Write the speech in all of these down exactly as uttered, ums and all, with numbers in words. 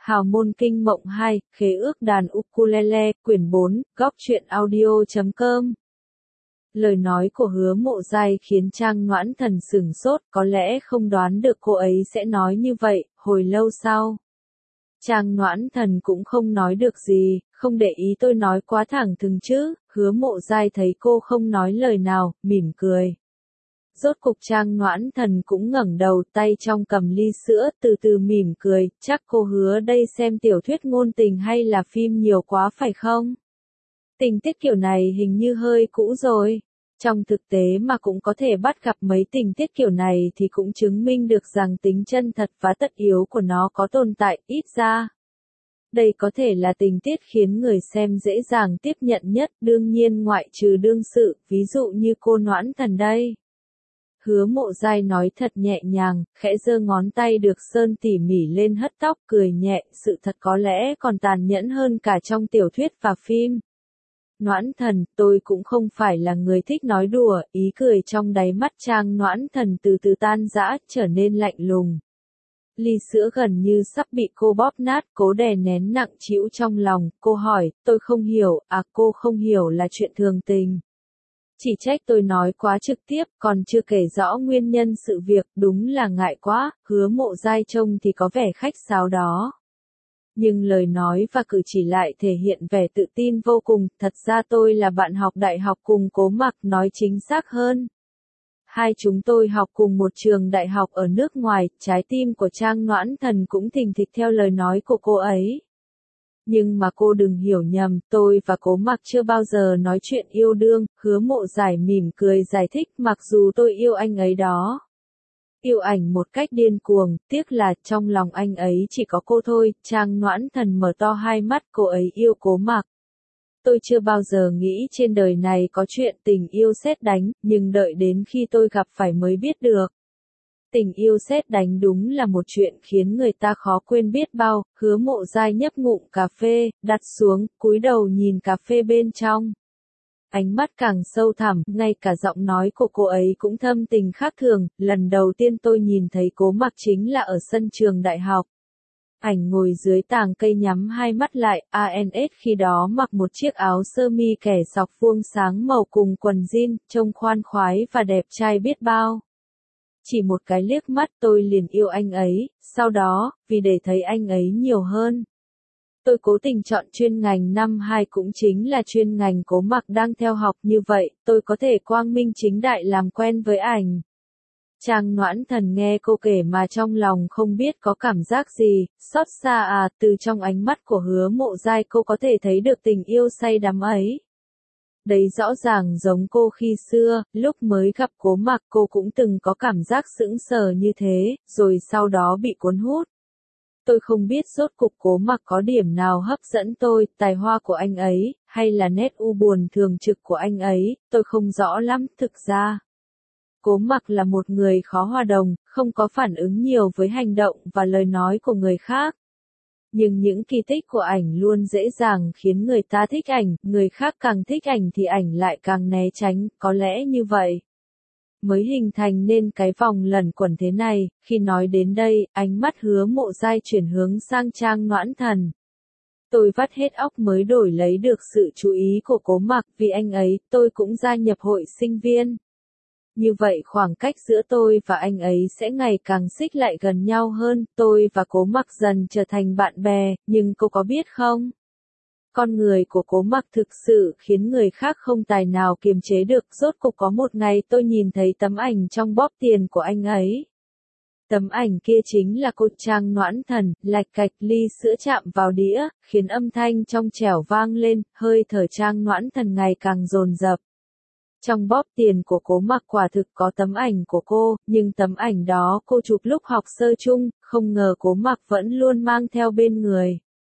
Hào môn kinh mộng hai, khế ước đàn ukulele, quyển bốn, góc truyện audio chấm com. Lời nói của Hứa Mộ Giai khiến Trang Noãn Thần sửng sốt, có lẽ không đoán được cô ấy sẽ nói như vậy. Hồi lâu sau, Trang Noãn Thần cũng không nói được gì, không để ý tôi nói quá thẳng thừng chứ. Hứa Mộ Giai thấy cô không nói lời nào, mỉm cười. Rốt cục Trang Noãn Thần cũng ngẩng đầu, tay trong cầm ly sữa, từ từ mỉm cười, chắc cô Hứa đây xem tiểu thuyết ngôn tình hay là phim nhiều quá phải không? Tình tiết kiểu này hình như hơi cũ rồi. Trong thực tế mà cũng có thể bắt gặp mấy tình tiết kiểu này thì cũng chứng minh được rằng tính chân thật và tất yếu của nó có tồn tại, ít ra. Đây có thể là tình tiết khiến người xem dễ dàng tiếp nhận nhất, đương nhiên ngoại trừ đương sự, ví dụ như cô Noãn Thần đây. Hứa Mộ Giai nói thật nhẹ nhàng, khẽ giơ ngón tay được sơn tỉ mỉ lên hất tóc, cười nhẹ, sự thật có lẽ còn tàn nhẫn hơn cả trong tiểu thuyết và phim. Noãn Thần, tôi cũng không phải là người thích nói đùa, ý cười trong đáy mắt Trang Noãn Thần từ từ tan rã, trở nên lạnh lùng. Ly sữa gần như sắp bị cô bóp nát, cố đè nén nặng trĩu trong lòng, cô hỏi, tôi không hiểu, à cô không hiểu là chuyện thường tình. Chỉ trách tôi nói quá trực tiếp, còn chưa kể rõ nguyên nhân sự việc, đúng là ngại quá. Hứa Mộ Giai trông thì có vẻ khách sáo đó. Nhưng lời nói và cử chỉ lại thể hiện vẻ tự tin vô cùng, thật ra tôi là bạn học đại học cùng Cố Mặc, nói chính xác hơn. Hai chúng tôi học cùng một trường đại học ở nước ngoài, trái tim của Trang Noãn Thần cũng thình thịch theo lời nói của cô ấy. Nhưng mà cô đừng hiểu nhầm, tôi và Cố Mặc chưa bao giờ nói chuyện yêu đương. Hứa Mộ Giai mỉm cười giải thích, mặc dù tôi yêu anh ấy đó. Yêu ảnh một cách điên cuồng, tiếc là trong lòng anh ấy chỉ có cô thôi. Trang Noãn Thần mở to hai mắt, cô ấy yêu Cố Mặc. Tôi chưa bao giờ nghĩ trên đời này có chuyện tình yêu sét đánh, nhưng đợi đến khi tôi gặp phải mới biết được. Tình yêu sét đánh đúng là một chuyện khiến người ta khó quên biết bao. Hứa Mộ Giai nhấp ngụm cà phê, đặt xuống, cúi đầu nhìn cà phê bên trong. Ánh mắt càng sâu thẳm, ngay cả giọng nói của cô ấy cũng thâm tình khác thường. Lần đầu tiên tôi nhìn thấy Cố Mặc chính là ở sân trường đại học. Ảnh ngồi dưới tàng cây nhắm hai mắt lại, a en ét khi đó mặc một chiếc áo sơ mi kẻ sọc vuông sáng màu cùng quần jean, trông khoan khoái và đẹp trai biết bao. Chỉ một cái liếc mắt tôi liền yêu anh ấy, sau đó, vì để thấy anh ấy nhiều hơn. Tôi cố tình chọn chuyên ngành năm hai cũng chính là chuyên ngành Cố Mặc đang theo học, như vậy, tôi có thể quang minh chính đại làm quen với ảnh. Trang Noãn Thần nghe cô kể mà trong lòng không biết có cảm giác gì, xót xa à, từ trong ánh mắt của Hứa Mộ Giai cô có thể thấy được tình yêu say đắm ấy. Đấy rõ ràng giống cô khi xưa, lúc mới gặp Cố Mặc cô cũng từng có cảm giác sững sờ như thế, rồi sau đó bị cuốn hút. Tôi không biết rốt cục Cố Mặc có điểm nào hấp dẫn tôi, tài hoa của anh ấy, hay là nét u buồn thường trực của anh ấy, tôi không rõ lắm, thực ra. Cố Mặc là một người khó hòa đồng, không có phản ứng nhiều với hành động và lời nói của người khác. Nhưng những kỳ tích của ảnh luôn dễ dàng khiến người ta thích ảnh, người khác càng thích ảnh thì ảnh lại càng né tránh, có lẽ như vậy mới hình thành nên cái vòng lẩn quẩn thế này. Khi nói đến đây, ánh mắt Hứa Mộ Giai chuyển hướng sang Trang Noãn Thần. Tôi vắt hết óc mới đổi lấy được sự chú ý của Cố Mặc, vì anh ấy, tôi cũng gia nhập hội sinh viên. Như vậy khoảng cách giữa tôi và anh ấy sẽ ngày càng xích lại gần nhau hơn, tôi và Cố Mặc dần trở thành bạn bè, nhưng cô có biết không? Con người của Cố Mặc thực sự khiến người khác không tài nào kiềm chế được. Rốt cục có một ngày tôi nhìn thấy tấm ảnh trong bóp tiền của anh ấy. Tấm ảnh kia chính là cô Trang Noãn Thần, lạch cạch ly sữa chạm vào đĩa, khiến âm thanh trong trẻo vang lên, hơi thở Trang Noãn Thần ngày càng dồn dập. Trong bóp tiền của Cố Mặc quả thực có tấm ảnh của cô, nhưng tấm ảnh đó cô chụp lúc học sơ chung, không ngờ Cố Mặc vẫn luôn mang theo bên người.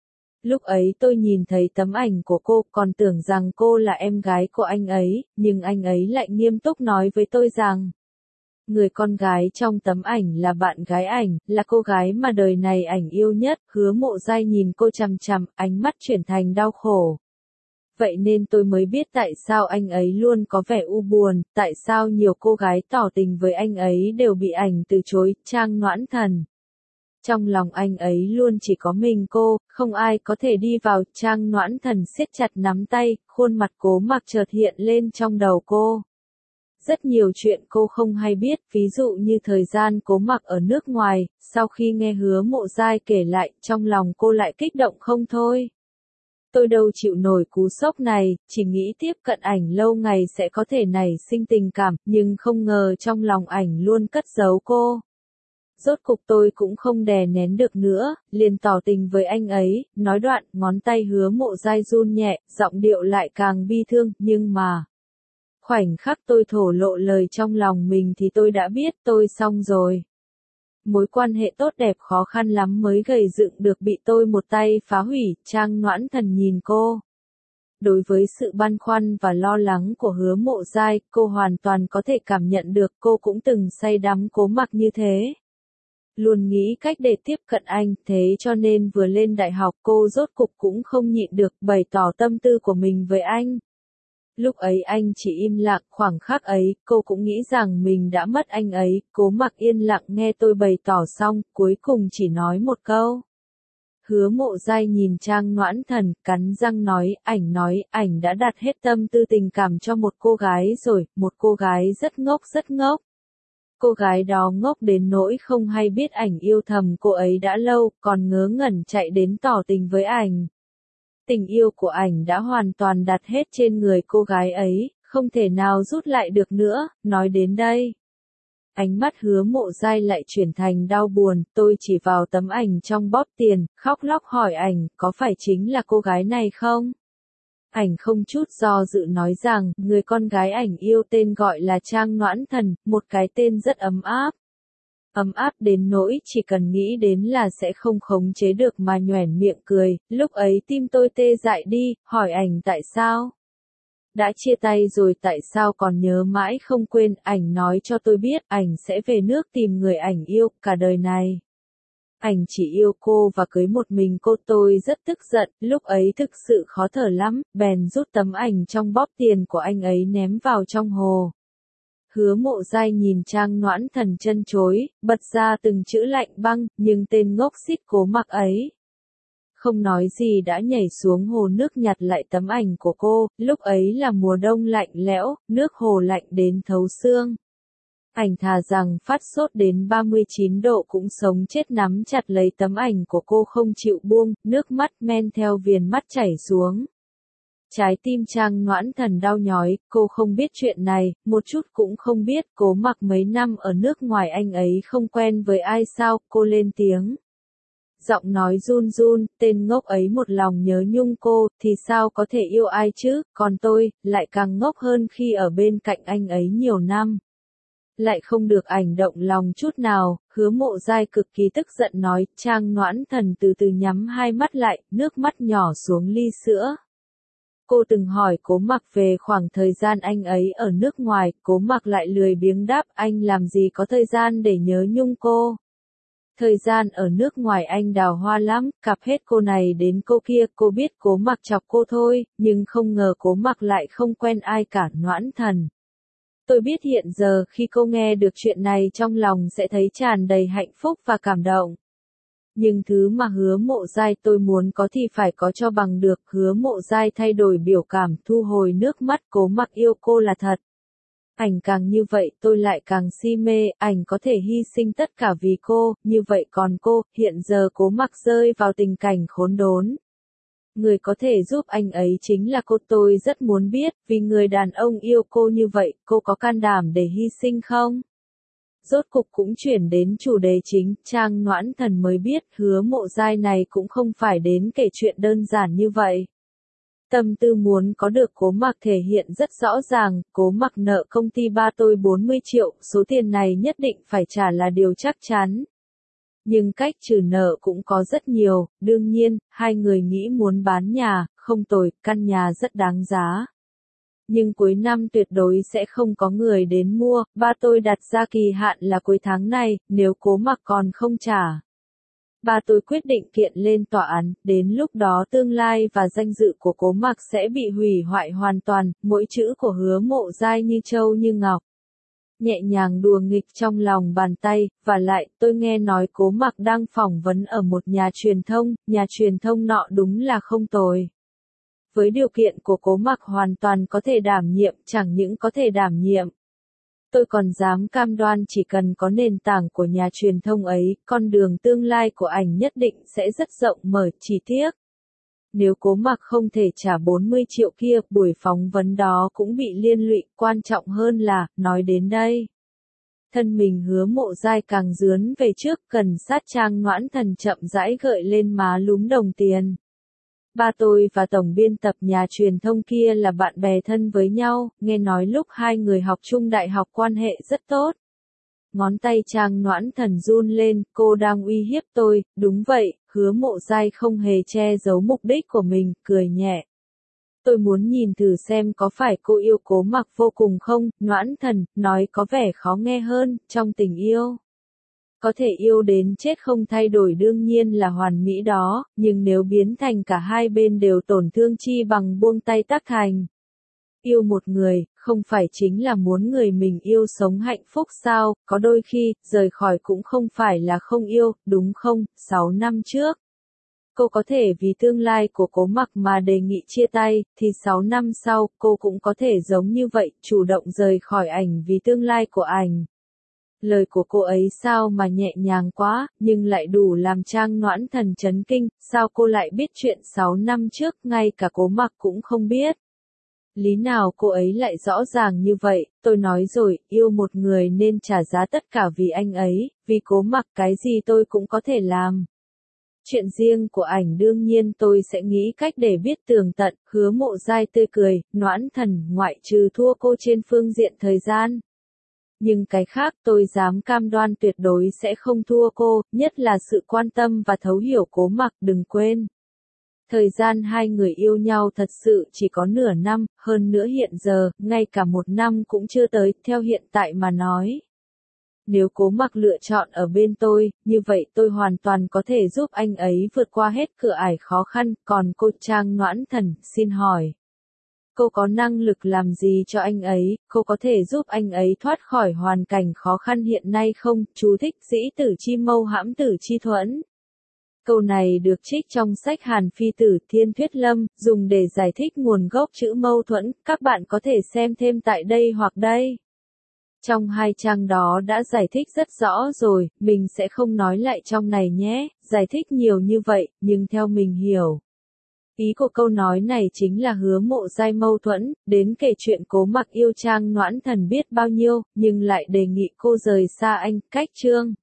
Lúc ấy tôi nhìn thấy tấm ảnh của cô, còn tưởng rằng cô là em gái của anh ấy, nhưng anh ấy lại nghiêm túc nói với tôi rằng, người con gái trong tấm ảnh là bạn gái ảnh, là cô gái mà đời này ảnh yêu nhất. Hứa Mộ Giai nhìn cô chằm chằm, ánh mắt chuyển thành đau khổ. Vậy nên tôi mới biết tại sao anh ấy luôn có vẻ u buồn, tại sao nhiều cô gái tỏ tình với anh ấy đều bị ảnh từ chối. Trang Noãn Thần. Trong lòng anh ấy luôn chỉ có mình cô, không ai có thể đi vào. Trang Noãn Thần siết chặt nắm tay, khuôn mặt Cố Mặc chợt hiện lên trong đầu cô. Rất nhiều chuyện cô không hay biết, ví dụ như thời gian Cố Mặc ở nước ngoài, sau khi nghe Hứa Mộ Giai kể lại, trong lòng cô lại kích động không thôi. Tôi đâu chịu nổi cú sốc này, chỉ nghĩ tiếp cận ảnh lâu ngày sẽ có thể nảy sinh tình cảm, nhưng không ngờ trong lòng ảnh luôn cất giấu cô. Rốt cục tôi cũng không đè nén được nữa, liền tỏ tình với anh ấy, nói đoạn, ngón tay Hứa Mộ Giai run nhẹ, giọng điệu lại càng bi thương, nhưng mà... Khoảnh khắc tôi thổ lộ lời trong lòng mình thì tôi đã biết tôi xong rồi. Mối quan hệ tốt đẹp khó khăn lắm mới gầy dựng được bị tôi một tay phá hủy. Trang Noãn Thần nhìn cô. Đối với sự băn khoăn và lo lắng của Hứa Mộ Giai, cô hoàn toàn có thể cảm nhận được. Cô cũng từng say đắm Cố Mặc như thế. Luôn nghĩ cách để tiếp cận anh, thế cho nên vừa lên đại học cô rốt cục cũng không nhịn được bày tỏ tâm tư của mình với anh. Lúc ấy anh chỉ im lặng, khoảng khắc ấy, cô cũng nghĩ rằng mình đã mất anh ấy. Cố Mặc yên lặng nghe tôi bày tỏ xong, cuối cùng chỉ nói một câu. Hứa Mộ Giai nhìn Trang Noãn Thần, cắn răng nói, ảnh nói, ảnh đã đặt hết tâm tư tình cảm cho một cô gái rồi, một cô gái rất ngốc rất ngốc. Cô gái đó ngốc đến nỗi không hay biết ảnh yêu thầm cô ấy đã lâu, còn ngớ ngẩn chạy đến tỏ tình với ảnh. Tình yêu của ảnh đã hoàn toàn đặt hết trên người cô gái ấy, không thể nào rút lại được nữa. Nói đến đây, ánh mắt Hứa Mộ Giai lại chuyển thành đau buồn. Tôi chỉ vào tấm ảnh trong bóp tiền, khóc lóc hỏi ảnh, có phải chính là cô gái này không? Ảnh không chút do dự nói rằng, người con gái ảnh yêu tên gọi là Trang Noãn Thần, một cái tên rất ấm áp. Ấm áp đến nỗi chỉ cần nghĩ đến là sẽ không khống chế được mà nhoẻn miệng cười. Lúc ấy tim tôi tê dại đi, hỏi ảnh tại sao? Đã chia tay rồi tại sao còn nhớ mãi không quên. Ảnh nói cho tôi biết ảnh sẽ về nước tìm người ảnh yêu cả đời này. Ảnh chỉ yêu cô và cưới một mình cô. Tôi rất tức giận, lúc ấy thực sự khó thở lắm, bèn rút tấm ảnh trong bóp tiền của anh ấy ném vào trong hồ. Hứa Mộ Giai nhìn Trang Noãn Thần chân chối, bật ra từng chữ lạnh băng, nhưng tên ngốc xít Cố Mặc ấy. Không nói gì đã nhảy xuống hồ nước nhặt lại tấm ảnh của cô, lúc ấy là mùa đông lạnh lẽo, nước hồ lạnh đến thấu xương. Ảnh thà rằng phát sốt đến ba mươi chín độ cũng sống chết nắm chặt lấy tấm ảnh của cô không chịu buông, nước mắt men theo viền mắt chảy xuống. Trái tim Trang Noãn Thần đau nhói, cô không biết chuyện này, một chút cũng không biết. Cố Mặc mấy năm ở nước ngoài anh ấy không quen với ai sao? Cô lên tiếng. Giọng nói run run, tên ngốc ấy một lòng nhớ nhung cô, thì sao có thể yêu ai chứ? Còn tôi, lại càng ngốc hơn khi ở bên cạnh anh ấy nhiều năm. Lại không được ảnh động lòng chút nào. Hứa Mộ Giai cực kỳ tức giận nói. Trang Noãn Thần từ từ nhắm hai mắt lại, nước mắt nhỏ xuống ly sữa. Cô từng hỏi Cố Mặc về khoảng thời gian anh ấy ở nước ngoài, Cố Mặc lại lười biếng đáp, anh làm gì có thời gian để nhớ nhung cô. Thời gian ở nước ngoài anh đào hoa lắm, cặp hết cô này đến cô kia. Cô biết Cố Mặc chọc cô thôi, nhưng không ngờ Cố Mặc lại không quen ai cả. Noãn Thần. Tôi biết hiện giờ khi cô nghe được chuyện này trong lòng sẽ thấy tràn đầy hạnh phúc và cảm động. Nhưng thứ mà Hứa Mộ Giai tôi muốn có thì phải có cho bằng được. Hứa Mộ Giai thay đổi biểu cảm, thu hồi nước mắt. Cố Mặc yêu cô là thật. Ảnh càng như vậy tôi lại càng si mê. Ảnh có thể hy sinh tất cả vì cô, như vậy còn cô, hiện giờ Cố Mặc rơi vào tình cảnh khốn đốn. Người có thể giúp anh ấy chính là cô. Tôi rất muốn biết, vì người đàn ông yêu cô như vậy, cô có can đảm để hy sinh không? Rốt cục cũng chuyển đến chủ đề chính. Trang Noãn Thần mới biết Hứa Mộ Giai này cũng không phải đến kể chuyện đơn giản như vậy. Tâm tư muốn có được Cố Mặc thể hiện rất rõ ràng. Cố Mặc nợ công ty ba tôi bốn mươi triệu, số tiền này nhất định phải trả là điều chắc chắn. Nhưng cách trừ nợ cũng có rất nhiều. Đương nhiên, hai người nghĩ muốn bán nhà, không tồi, căn nhà rất đáng giá. Nhưng cuối năm tuyệt đối sẽ không có người đến mua. Ba tôi đặt ra kỳ hạn là cuối tháng này, nếu Cố Mặc còn không trả. Ba tôi quyết định kiện lên tòa án, đến lúc đó tương lai và danh dự của Cố Mặc sẽ bị hủy hoại hoàn toàn. Mỗi chữ của Hứa Mộ Giai như châu như ngọc. nhẹ nhàng đùa nghịch trong lòng bàn tay, và lại, tôi nghe nói Cố Mặc đang phỏng vấn ở một nhà truyền thông, nhà truyền thông nọ đúng là không tồi. Với điều kiện của Cố Mặc hoàn toàn có thể đảm nhiệm, chẳng những có thể đảm nhiệm. Tôi còn dám cam đoan chỉ cần có nền tảng của nhà truyền thông ấy, con đường tương lai của ảnh nhất định sẽ rất rộng mở, chỉ tiếc. Nếu Cố Mặc không thể trả bốn mươi triệu kia, buổi phỏng vấn đó cũng bị liên lụy, quan trọng hơn là, nói đến đây. Thân mình Hứa Mộ Giai càng dướn về trước, cần sát Trang Noãn Thần chậm rãi gợi lên má lúm đồng tiền. Ba tôi và tổng biên tập nhà truyền thông kia là bạn bè thân với nhau, nghe nói lúc hai người học chung đại học quan hệ rất tốt. Ngón tay Trang Noãn Thần run lên, cô đang uy hiếp tôi, đúng vậy, Hứa Mộ Giai không hề che giấu mục đích của mình, cười nhẹ. Tôi muốn nhìn thử xem có phải cô yêu Cố Mặc vô cùng không, Noãn Thần, nói có vẻ khó nghe hơn, trong tình yêu. Có thể yêu đến chết không thay đổi đương nhiên là hoàn mỹ đó, nhưng nếu biến thành cả hai bên đều tổn thương chi bằng buông tay tác thành. Yêu một người, không phải chính là muốn người mình yêu sống hạnh phúc sao, có đôi khi, rời khỏi cũng không phải là không yêu, đúng không, sáu năm trước. Cô có thể vì tương lai của Cố Mặc mà đề nghị chia tay, thì sáu năm sau, cô cũng có thể giống như vậy, chủ động rời khỏi ảnh vì tương lai của ảnh. Lời của cô ấy sao mà nhẹ nhàng quá, nhưng lại đủ làm Trang Noãn Thần chấn kinh, sao cô lại biết chuyện sáu năm trước, ngay cả Cố Mặc cũng không biết. Lý nào cô ấy lại rõ ràng như vậy, tôi nói rồi, yêu một người nên trả giá tất cả vì anh ấy, vì Cố Mặc cái gì tôi cũng có thể làm. Chuyện riêng của ảnh đương nhiên tôi sẽ nghĩ cách để biết tường tận, Hứa Mộ Giai tươi cười, Noãn Thần, ngoại trừ thua cô trên phương diện thời gian. Nhưng cái khác tôi dám cam đoan tuyệt đối sẽ không thua cô, nhất là sự quan tâm và thấu hiểu Cố Mặc, đừng quên. Thời gian hai người yêu nhau thật sự chỉ có nửa năm, hơn nữa hiện giờ, ngay cả một năm cũng chưa tới, theo hiện tại mà nói. Nếu Cố Mặc lựa chọn ở bên tôi, như vậy tôi hoàn toàn có thể giúp anh ấy vượt qua hết cửa ải khó khăn, còn cô Trang Noãn Thần, xin hỏi. Cô có năng lực làm gì cho anh ấy, cô có thể giúp anh ấy thoát khỏi hoàn cảnh khó khăn hiện nay không? Chú thích dĩ tử chi mâu hãm tử chi thuẫn. Câu này được trích trong sách Hàn Phi Tử Thiên Thuyết Lâm, dùng để giải thích nguồn gốc chữ mâu thuẫn, các bạn có thể xem thêm tại đây hoặc đây. Trong hai trang đó đã giải thích rất rõ rồi, mình sẽ không nói lại trong này nhé, giải thích nhiều như vậy, nhưng theo mình hiểu. Ý của câu nói này chính là Hứa Mộ Giai mâu thuẫn, đến kể chuyện Cố Mặc yêu Trang Noãn Thần biết bao nhiêu, nhưng lại đề nghị cô rời xa anh, cách chương.